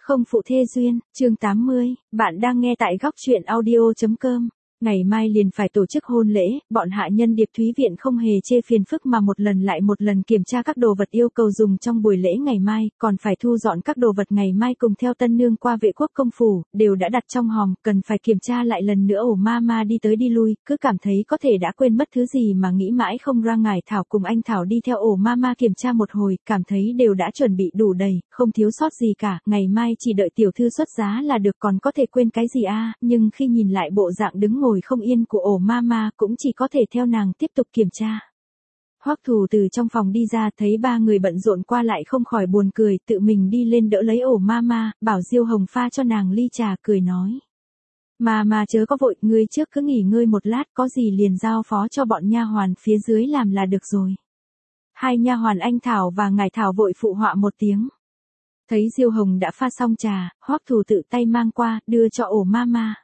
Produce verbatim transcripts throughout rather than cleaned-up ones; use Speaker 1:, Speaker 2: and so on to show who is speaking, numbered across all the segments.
Speaker 1: Không phụ thê duyên, chương tám mươi, bạn đang nghe tại góc truyện audio chấm com. Ngày mai liền phải tổ chức hôn lễ, bọn hạ nhân Điệp Thúy Viện không hề chê phiền phức mà một lần lại một lần kiểm tra các đồ vật yêu cầu dùng trong buổi lễ ngày mai, còn phải thu dọn các đồ vật ngày mai cùng theo tân nương qua Vệ Quốc công phủ, đều đã đặt trong hòm, cần phải kiểm tra lại lần nữa. Ổ ma ma đi tới đi lui, cứ cảm thấy có thể đã quên mất thứ gì mà nghĩ mãi không ra. Ngải Thảo cùng anh Thảo đi theo ổ ma ma kiểm tra một hồi, cảm thấy đều đã chuẩn bị đủ đầy, không thiếu sót gì cả, ngày mai chỉ đợi tiểu thư xuất giá là được, còn có thể quên cái gì a? Nhưng khi nhìn lại bộ dạng đứng ngồi không yên của ổ ma ma, cũng chỉ có thể theo nàng tiếp tục kiểm tra. Hoắc Thù từ trong phòng đi ra, thấy ba người bận rộn qua lại không khỏi buồn cười, tự mình đi lên đỡ lấy ổ ma ma, bảo Diêu Hồng pha cho nàng ly trà, cười nói: "Ma ma chớ có vội, ngươi trước cứ nghỉ ngơi một lát, có gì liền giao phó cho bọn nha hoàn phía dưới làm là được rồi." Hai nha hoàn anh Thảo và Ngải Thảo vội phụ họa một tiếng. Thấy Diêu Hồng đã pha xong trà, Hoắc Thù tự tay mang qua, đưa cho ổ ma ma.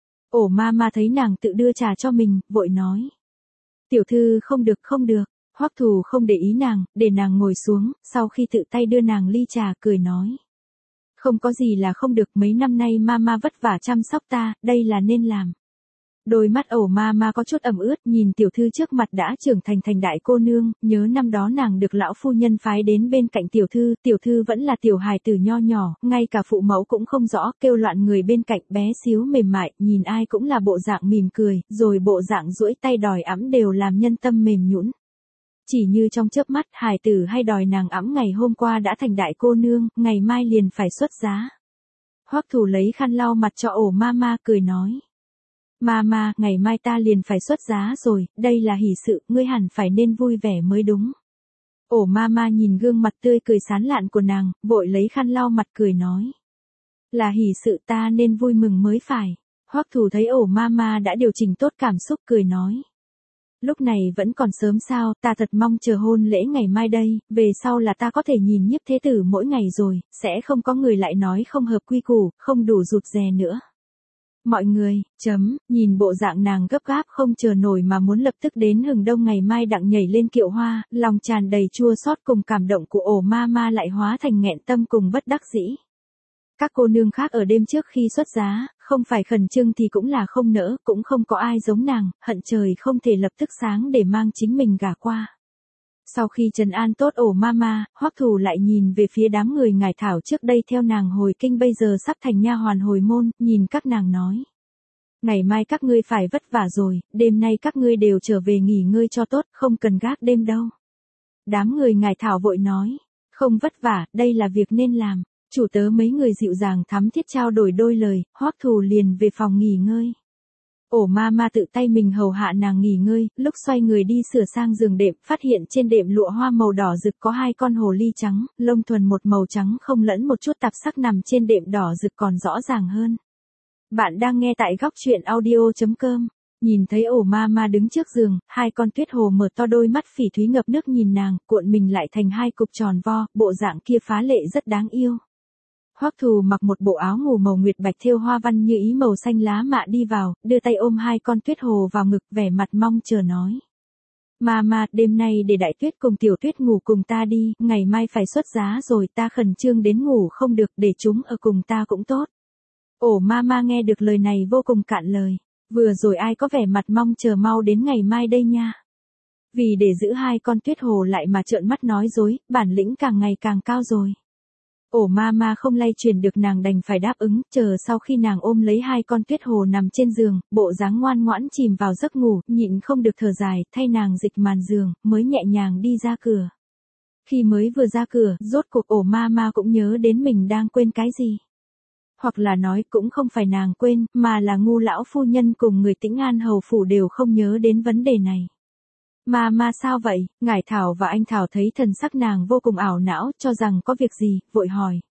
Speaker 1: Ổ ma ma thấy nàng tự đưa trà cho mình, vội nói: "Tiểu thư không được không được." Hoắc Thù không để ý nàng, để nàng ngồi xuống, sau khi tự tay đưa nàng ly trà, cười nói: "Không có gì là không được, mấy năm nay ma ma vất vả chăm sóc ta, đây là nên làm." Đôi mắt ổ ma ma có chút ẩm ướt, nhìn tiểu thư trước mặt đã trưởng thành thành đại cô nương, nhớ năm đó nàng được lão phu nhân phái đến bên cạnh tiểu thư, tiểu thư vẫn là tiểu hài tử nho nhỏ, ngay cả phụ mẫu cũng không rõ, kêu loạn người bên cạnh, bé xíu mềm mại, nhìn ai cũng là bộ dạng mỉm cười, rồi bộ dạng duỗi tay đòi ẵm đều làm nhân tâm mềm nhũn. Chỉ như trong chớp mắt, hài tử hay đòi nàng ẵm ngày hôm qua đã thành đại cô nương, ngày mai liền phải xuất giá. Hoắc Thù lấy khăn lau mặt cho ổ ma ma, cười nói: "Ma ma, ngày mai ta liền phải xuất giá rồi, đây là hỷ sự, ngươi hẳn phải nên vui vẻ mới đúng." Ổ ma ma nhìn gương mặt tươi cười sán lạn của nàng, vội lấy khăn lau mặt, cười nói: "Là hỷ sự, ta nên vui mừng mới phải." Hoắc Thù thấy ổ ma ma đã điều chỉnh tốt cảm xúc, cười nói: "Lúc này vẫn còn sớm sao, ta thật mong chờ hôn lễ ngày mai đây, về sau là ta có thể nhìn Nhiếp thế tử mỗi ngày rồi, sẽ không có người lại nói không hợp quy củ, không đủ rụt rè nữa." Mọi người, chấm, nhìn bộ dạng nàng gấp gáp không chờ nổi mà muốn lập tức đến Hừng Đông ngày mai đặng nhảy lên kiệu hoa, lòng tràn đầy chua xót cùng cảm động của ổ ma ma lại hóa thành nghẹn tâm cùng bất đắc dĩ. Các cô nương khác ở đêm trước khi xuất giá, không phải khẩn trương thì cũng là không nỡ, cũng không có ai giống nàng, hận trời không thể lập tức sáng để mang chính mình gả qua. Sau khi trấn an tốt ổ ma ma, Hoắc Thù lại nhìn về phía đám người Ngải Thảo trước đây theo nàng hồi kinh, bây giờ sắp thành nha hoàn hồi môn, nhìn các nàng nói: "Ngày mai các ngươi phải vất vả rồi, đêm nay các ngươi đều trở về nghỉ ngơi cho tốt, không cần gác đêm đâu." Đám người Ngải Thảo vội nói: "Không vất vả, đây là việc nên làm." Chủ tớ mấy người dịu dàng thắm thiết trao đổi đôi lời, Hoắc Thù liền về phòng nghỉ ngơi. Ổ ma ma tự tay mình hầu hạ nàng nghỉ ngơi, lúc xoay người đi sửa sang giường đệm, phát hiện trên đệm lụa hoa màu đỏ rực có hai con hồ ly trắng, lông thuần một màu trắng không lẫn một chút tạp sắc nằm trên đệm đỏ rực còn rõ ràng hơn. Bạn đang nghe tại góc truyện audio chấm com. Nhìn thấy ổ ma ma đứng trước giường, hai con tuyết hồ mở to đôi mắt phỉ thúy ngập nước nhìn nàng, cuộn mình lại thành hai cục tròn vo, bộ dạng kia phá lệ rất đáng yêu. Hoắc Thù mặc một bộ áo ngủ màu nguyệt bạch thêu hoa văn như ý màu xanh lá mạ đi vào, đưa tay ôm hai con tuyết hồ vào ngực, vẻ mặt mong chờ nói: "Ma ma, đêm nay để đại tuyết cùng tiểu tuyết ngủ cùng ta đi, ngày mai phải xuất giá rồi, ta khẩn trương đến ngủ không được, để chúng ở cùng ta cũng tốt." Ổ ma ma nghe được lời này vô cùng cạn lời, vừa rồi ai có vẻ mặt mong chờ mau đến ngày mai đây nha. Vì để giữ hai con tuyết hồ lại mà trợn mắt nói dối, bản lĩnh càng ngày càng cao rồi. Ổ ma ma không lay chuyển được, nàng đành phải đáp ứng, chờ sau khi nàng ôm lấy hai con tuyết hồ nằm trên giường, bộ dáng ngoan ngoãn chìm vào giấc ngủ, nhịn không được thở dài, thay nàng dịch màn giường, mới nhẹ nhàng đi ra cửa. Khi mới vừa ra cửa, rốt cuộc ổ ma ma cũng nhớ đến mình đang quên cái gì. Hoặc là nói cũng không phải nàng quên, mà là ngu lão phu nhân cùng người Tĩnh An hầu phủ đều không nhớ đến vấn đề này. "Ma ma sao vậy?" Ngải Thảo và anh Thảo thấy thần sắc nàng vô cùng ảo não, cho rằng có việc gì, vội hỏi.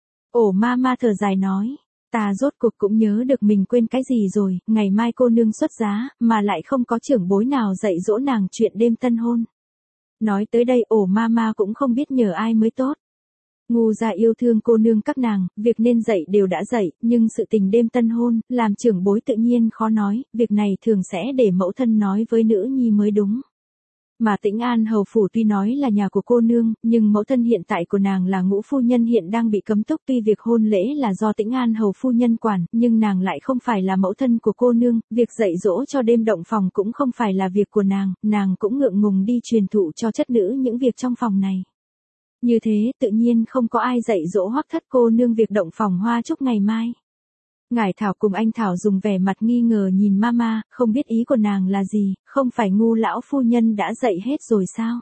Speaker 1: Ổ ma ma thở dài nói: "Ta rốt cuộc cũng nhớ được mình quên cái gì rồi, ngày mai cô nương xuất giá, mà lại không có trưởng bối nào dạy dỗ nàng chuyện đêm tân hôn." Nói tới đây ổ ma ma cũng không biết nhờ ai mới tốt. Ngu gia yêu thương cô nương các nàng, việc nên dạy đều đã dạy, nhưng sự tình đêm tân hôn, làm trưởng bối tự nhiên khó nói, việc này thường sẽ để mẫu thân nói với nữ nhi mới đúng. Mà Tĩnh An hầu phủ tuy nói là nhà của cô nương, nhưng mẫu thân hiện tại của nàng là Ngũ phu nhân hiện đang bị cấm túc, tuy việc hôn lễ là do Tĩnh An hầu phu nhân quản, nhưng nàng lại không phải là mẫu thân của cô nương, việc dạy dỗ cho đêm động phòng cũng không phải là việc của nàng, nàng cũng ngượng ngùng đi truyền thụ cho chất nữ những việc trong phòng này. Như thế, tự nhiên không có ai dạy dỗ Hoắc thất cô nương việc động phòng hoa chúc ngày mai. Ngải Thảo cùng anh Thảo dùng vẻ mặt nghi ngờ nhìn mama, không biết ý của nàng là gì, không phải Ngu lão phu nhân đã dạy hết rồi sao?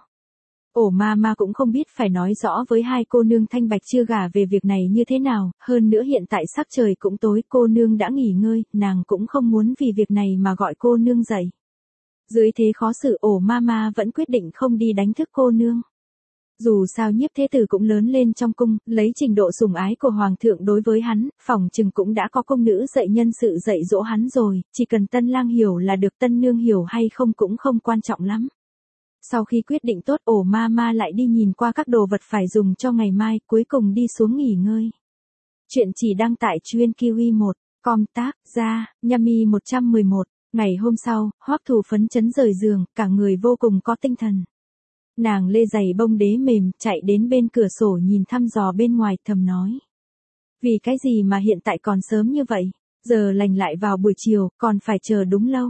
Speaker 1: Ổ mama cũng không biết phải nói rõ với hai cô nương thanh bạch chưa gả về việc này như thế nào, hơn nữa hiện tại sắc trời cũng tối, cô nương đã nghỉ ngơi, nàng cũng không muốn vì việc này mà gọi cô nương dậy. Dưới thế khó xử, ổ mama vẫn quyết định không đi đánh thức cô nương. Dù sao Nhiếp thế tử cũng lớn lên trong cung, lấy trình độ sủng ái của hoàng thượng đối với hắn, phỏng chừng cũng đã có công nữ dạy nhân sự dạy dỗ hắn rồi, chỉ cần tân lang hiểu là được, tân nương hiểu hay không cũng không quan trọng lắm. Sau khi quyết định tốt, ổ ma ma lại đi nhìn qua các đồ vật phải dùng cho ngày mai, cuối cùng đi xuống nghỉ ngơi. Chuyện chỉ đăng tại chuyên Kiwi một, com tác, ra, Yami một trăm mười một, ngày hôm sau, Hoắc Thù phấn chấn rời giường, cả người vô cùng có tinh thần. Nàng lê giày bông đế mềm, chạy đến bên cửa sổ nhìn thăm dò bên ngoài, thầm nói. Vì cái gì mà hiện tại còn sớm như vậy, giờ lành lại vào buổi chiều, còn phải chờ đúng lâu.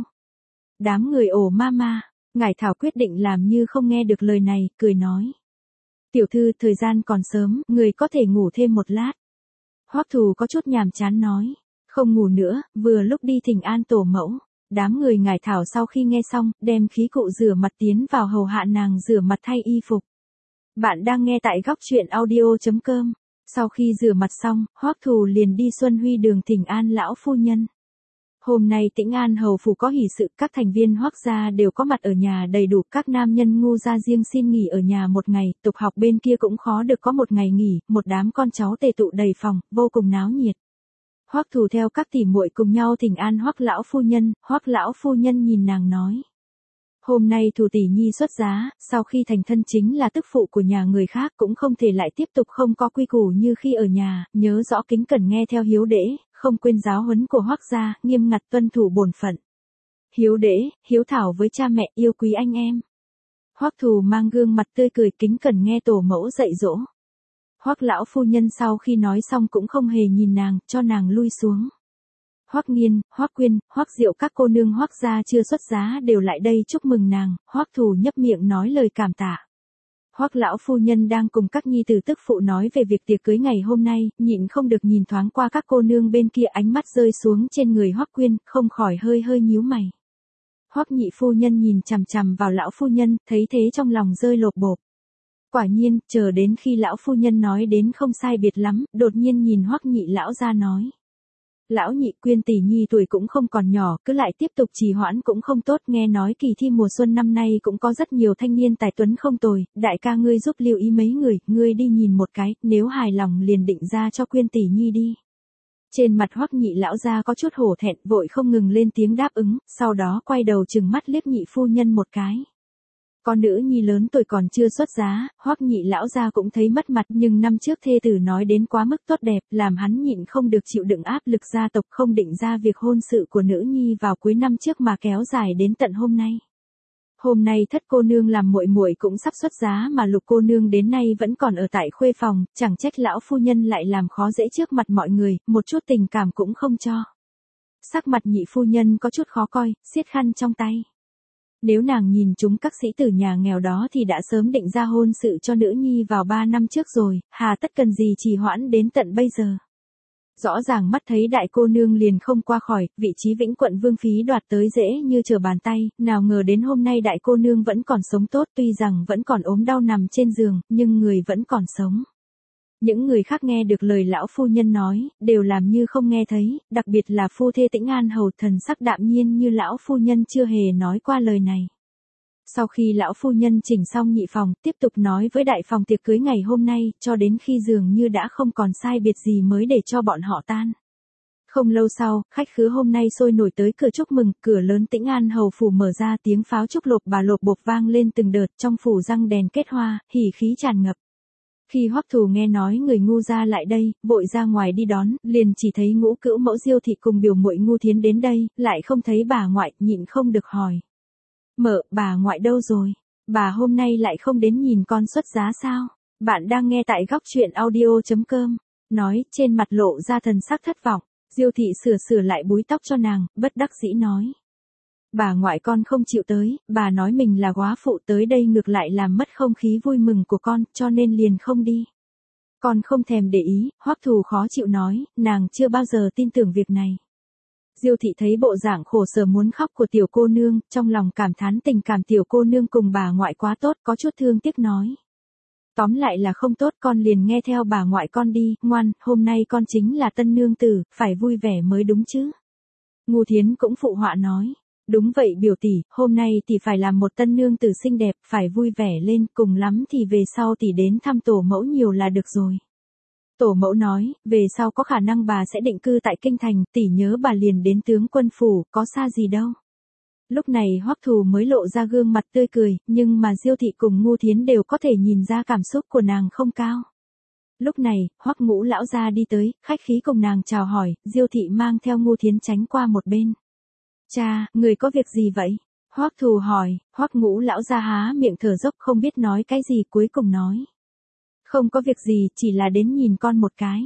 Speaker 1: Đám người ổ ma ma, Ngải Thảo quyết định làm như không nghe được lời này, cười nói. Tiểu thư, thời gian còn sớm, người có thể ngủ thêm một lát. Hoắc Thù có chút nhàm chán nói. Không ngủ nữa, vừa lúc đi thỉnh an tổ mẫu. Đám người Ngải Thảo sau khi nghe xong, đem khí cụ rửa mặt tiến vào hầu hạ nàng rửa mặt thay y phục. Bạn đang nghe tại góc truyện audio chấm com. Sau khi rửa mặt xong, Hoắc Thù liền đi Xuân Huy đường thỉnh an lão phu nhân. Hôm nay Tĩnh An hầu phủ có hỷ sự, các thành viên Hoắc gia đều có mặt ở nhà đầy đủ, các nam nhân Ngu gia riêng xin nghỉ ở nhà một ngày, tục học bên kia cũng khó được có một ngày nghỉ, một đám con cháu tề tụ đầy phòng, vô cùng náo nhiệt. Hoắc Thù theo các tỷ muội cùng nhau thỉnh an Hoắc lão phu nhân, Hoắc lão phu nhân nhìn nàng nói. Hôm nay Thù tỷ nhi xuất giá, sau khi thành thân chính là tức phụ của nhà người khác, cũng không thể lại tiếp tục không có quy củ như khi ở nhà, nhớ rõ kính cẩn nghe theo hiếu đễ, không quên giáo huấn của Hoắc gia, nghiêm ngặt tuân thủ bổn phận. Hiếu đễ, hiếu thảo với cha mẹ, yêu quý anh em. Hoắc Thù mang gương mặt tươi cười kính cẩn nghe tổ mẫu dạy dỗ. Hoắc lão phu nhân sau khi nói xong cũng không hề nhìn nàng, cho nàng lui xuống. Hoắc Nghiên, Hoắc Quyên, Hoắc Diệu các cô nương Hoắc gia chưa xuất giá đều lại đây chúc mừng nàng, Hoắc Thù nhấp miệng nói lời cảm tạ. Hoắc lão phu nhân đang cùng các nhi tử tức phụ nói về việc tiệc cưới ngày hôm nay, nhịn không được nhìn thoáng qua các cô nương bên kia, ánh mắt rơi xuống trên người Hoắc Quyên, không khỏi hơi hơi nhíu mày. Hoắc nhị phu nhân nhìn chằm chằm vào lão phu nhân, thấy thế trong lòng rơi lột bột. Quả nhiên, chờ đến khi lão phu nhân nói đến không sai biệt lắm, đột nhiên nhìn Hoắc nhị lão ra nói. Lão nhị, Quyên tỷ nhi tuổi cũng không còn nhỏ, cứ lại tiếp tục trì hoãn cũng không tốt, nghe nói kỳ thi mùa xuân năm nay cũng có rất nhiều thanh niên tài tuấn không tồi, đại ca ngươi giúp lưu ý mấy người, ngươi đi nhìn một cái, nếu hài lòng liền định ra cho Quyên tỷ nhi đi. Trên mặt Hoắc nhị lão gia có chút hổ thẹn, vội không ngừng lên tiếng đáp ứng, sau đó quay đầu trừng mắt liếc nhị phu nhân một cái. Con nữ nhi lớn tuổi còn chưa xuất giá, Hoắc nhị lão gia cũng thấy mất mặt, nhưng năm trước thê tử nói đến quá mức tốt đẹp, làm hắn nhịn không được chịu đựng áp lực gia tộc, không định ra việc hôn sự của nữ nhi vào cuối năm trước mà kéo dài đến tận hôm nay. Hôm nay thất cô nương làm muội muội cũng sắp xuất giá mà lục cô nương đến nay vẫn còn ở tại khuê phòng, chẳng trách lão phu nhân lại làm khó dễ trước mặt mọi người, một chút tình cảm cũng không cho. Sắc mặt nhị phu nhân có chút khó coi, siết khăn trong tay. Nếu nàng nhìn chúng các sĩ tử nhà nghèo đó thì đã sớm định ra hôn sự cho nữ nhi vào ba năm trước rồi, hà tất cần gì trì hoãn đến tận bây giờ. Rõ ràng mắt thấy đại cô nương liền không qua khỏi, vị trí Vĩnh Quận Vương Phí đoạt tới dễ như trở bàn tay, nào ngờ đến hôm nay đại cô nương vẫn còn sống tốt, tuy rằng vẫn còn ốm đau nằm trên giường, nhưng người vẫn còn sống. Những người khác nghe được lời lão phu nhân nói, đều làm như không nghe thấy, đặc biệt là phu thê Tĩnh An hầu, thần sắc đạm nhiên như lão phu nhân chưa hề nói qua lời này. Sau khi lão phu nhân chỉnh xong nhị phòng, tiếp tục nói với đại phòng tiệc cưới ngày hôm nay, cho đến khi dường như đã không còn sai biệt gì mới để cho bọn họ tan. Không lâu sau, khách khứa hôm nay sôi nổi tới cửa chúc mừng, cửa lớn Tĩnh An hầu phủ mở ra, tiếng pháo chúc lộp bà lộp bộp vang lên từng đợt, trong phủ răng đèn kết hoa, hỉ khí tràn ngập. Khi Hoắc Thù nghe nói người Ngu gia lại đây, vội ra ngoài đi đón, liền chỉ thấy ngũ cữu mẫu Diêu thị cùng biểu muội Ngu Thiến đến đây, lại không thấy bà ngoại, nhịn không được hỏi. Mợ, bà ngoại đâu rồi? Bà hôm nay lại không đến nhìn con xuất giá sao? Bạn đang nghe tại góc truyện audio.com. Nói, trên mặt lộ ra thần sắc thất vọng. Diêu thị sửa sửa lại búi tóc cho nàng, bất đắc dĩ nói. Bà ngoại con không chịu tới, bà nói mình là góa phụ tới đây ngược lại làm mất không khí vui mừng của con, cho nên liền không đi. Con không thèm để ý, Hoắc Thù khó chịu nói, nàng chưa bao giờ tin tưởng việc này. Diêu thị thấy bộ dạng khổ sở muốn khóc của tiểu cô nương, trong lòng cảm thán tình cảm tiểu cô nương cùng bà ngoại quá tốt, có chút thương tiếc nói. Tóm lại là không tốt, con liền nghe theo bà ngoại con đi, ngoan, hôm nay con chính là tân nương tử, phải vui vẻ mới đúng chứ. Ngô Thiến cũng phụ họa nói. Đúng vậy biểu tỷ, hôm nay tỷ phải làm một tân nương tử xinh đẹp, phải vui vẻ lên, cùng lắm thì về sau tỷ đến thăm tổ mẫu nhiều là được rồi. Tổ mẫu nói, về sau có khả năng bà sẽ định cư tại kinh thành, tỷ nhớ bà liền đến tướng quân phủ, có xa gì đâu. Lúc này Hoắc Thù mới lộ ra gương mặt tươi cười, nhưng mà Diêu thị cùng Ngô Thiến đều có thể nhìn ra cảm xúc của nàng không cao. Lúc này, Hoắc Ngũ lão gia đi tới, khách khí cùng nàng chào hỏi, Diêu thị mang theo Ngô Thiến tránh qua một bên. Cha, người có việc gì vậy? Hoắc Thù hỏi, Hoắc Ngũ lão gia há miệng thở dốc không biết nói cái gì cuối cùng nói. Không có việc gì, chỉ là đến nhìn con một cái.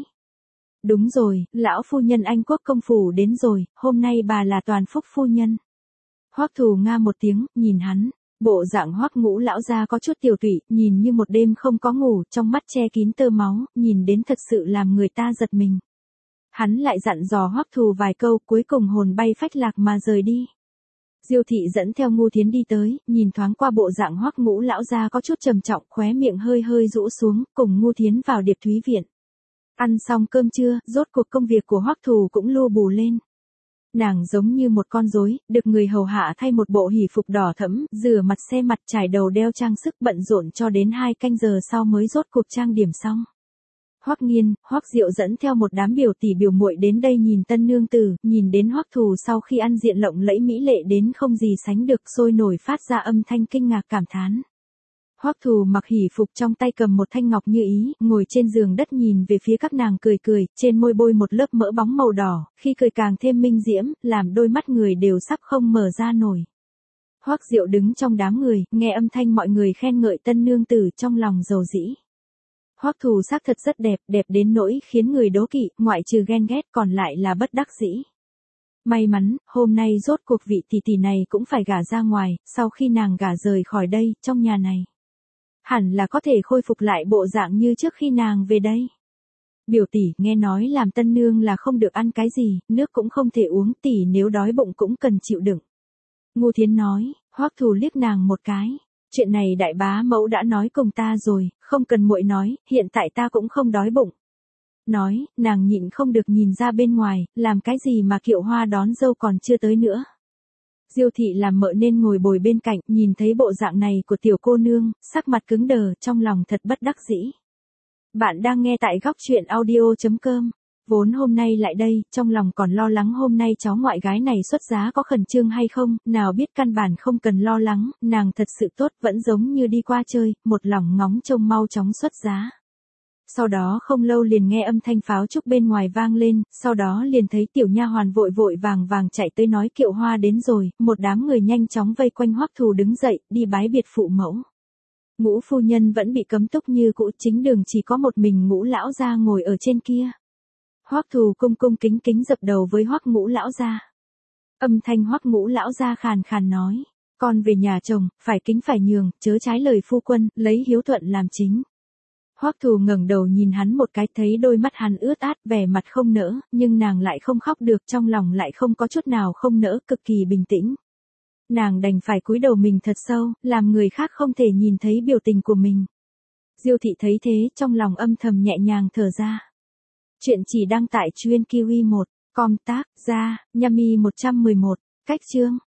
Speaker 1: Đúng rồi, lão phu nhân Anh Quốc công phủ đến rồi, hôm nay bà là Toàn Phúc phu nhân. Hoắc Thù nga một tiếng, nhìn hắn, bộ dạng Hoắc Ngũ lão gia có chút tiểu tụy, nhìn như một đêm không có ngủ, trong mắt che kín tơ máu, nhìn đến thật sự làm người ta giật mình. Hắn lại dặn dò Hoắc Thù vài câu, cuối cùng hồn bay phách lạc mà rời đi. Diêu thị dẫn theo Ngô Thiến đi tới, nhìn thoáng qua bộ dạng Hoắc Ngũ lão gia có chút trầm trọng, khóe miệng hơi hơi rũ xuống, cùng Ngô Thiến vào Điệp Thúy viện. Ăn xong cơm trưa, rốt cuộc công việc của Hoắc Thù cũng lu bù lên. Nàng giống như một con rối, được người hầu hạ thay một bộ hỉ phục đỏ thẫm, rửa mặt xe mặt trải đầu đeo trang sức bận rộn cho đến hai canh giờ sau mới rốt cuộc trang điểm xong. Hoắc Nghiên, Hoắc Diệu dẫn theo một đám biểu tỷ biểu muội đến đây nhìn tân nương tử, nhìn đến Hoắc Thù sau khi ăn diện lộng lẫy mỹ lệ đến không gì sánh được, sôi nổi phát ra âm thanh kinh ngạc cảm thán. Hoắc Thù mặc hỉ phục trong tay cầm một thanh ngọc như ý, ngồi trên giường đất nhìn về phía các nàng cười cười, trên môi bôi một lớp mỡ bóng màu đỏ, khi cười càng thêm minh diễm, làm đôi mắt người đều sắp không mở ra nổi. Hoắc Diệu đứng trong đám người, nghe âm thanh mọi người khen ngợi tân nương tử trong lòng dầu dĩ. Hoắc Thù xác thật rất đẹp, đẹp đến nỗi khiến người đố kỵ, ngoại trừ ghen ghét còn lại là bất đắc dĩ. May mắn, hôm nay rốt cuộc vị tỷ tỷ này cũng phải gả ra ngoài, sau khi nàng gả rời khỏi đây, trong nhà này. Hẳn là có thể khôi phục lại bộ dạng như trước khi nàng về đây. Biểu tỷ, nghe nói làm tân nương là không được ăn cái gì, nước cũng không thể uống, tỷ nếu đói bụng cũng cần chịu đựng. Ngô Thiến nói, Hoắc Thù liếc nàng một cái. Chuyện này đại bá mẫu đã nói cùng ta rồi, không cần muội nói, hiện tại ta cũng không đói bụng. Nói, nàng nhịn không được nhìn ra bên ngoài, làm cái gì mà Kiệu Hoa đón dâu còn chưa tới nữa. Diêu thị làm mợ nên ngồi bồi bên cạnh, nhìn thấy bộ dạng này của tiểu cô nương, sắc mặt cứng đờ, trong lòng thật bất đắc dĩ. Bạn đang nghe tại góc truyện audio.com. Vốn hôm nay lại đây, trong lòng còn lo lắng hôm nay cháu ngoại gái này xuất giá có khẩn trương hay không, nào biết căn bản không cần lo lắng, nàng thật sự tốt, vẫn giống như đi qua chơi, một lòng ngóng trông mau chóng xuất giá. Sau đó không lâu liền nghe âm thanh pháo trúc bên ngoài vang lên, sau đó liền thấy tiểu nha hoàn vội vội vàng vàng chạy tới nói Kiệu Hoa đến rồi, một đám người nhanh chóng vây quanh Hoắc Thù đứng dậy, đi bái biệt phụ mẫu. Ngũ phu nhân vẫn bị cấm túc như cũ, chính đường chỉ có một mình Ngũ lão gia ngồi ở trên kia. Hoắc Thù cung cung kính kính dập đầu với Hoắc Ngũ lão gia. Âm thanh Hoắc Ngũ lão gia khàn khàn nói, con về nhà chồng, phải kính phải nhường, chớ trái lời phu quân, lấy hiếu thuận làm chính. Hoắc Thù ngẩng đầu nhìn hắn một cái, thấy đôi mắt hắn ướt át, vẻ mặt không nỡ, nhưng nàng lại không khóc được, trong lòng lại không có chút nào không nỡ, cực kỳ bình tĩnh. Nàng đành phải cúi đầu mình thật sâu, làm người khác không thể nhìn thấy biểu tình của mình. Diêu thị thấy thế, trong lòng âm thầm nhẹ nhàng thở ra. Chuyện chỉ đăng tại truyện Kiwi một, com tác, ra, Yami một trăm mười một, cách chương.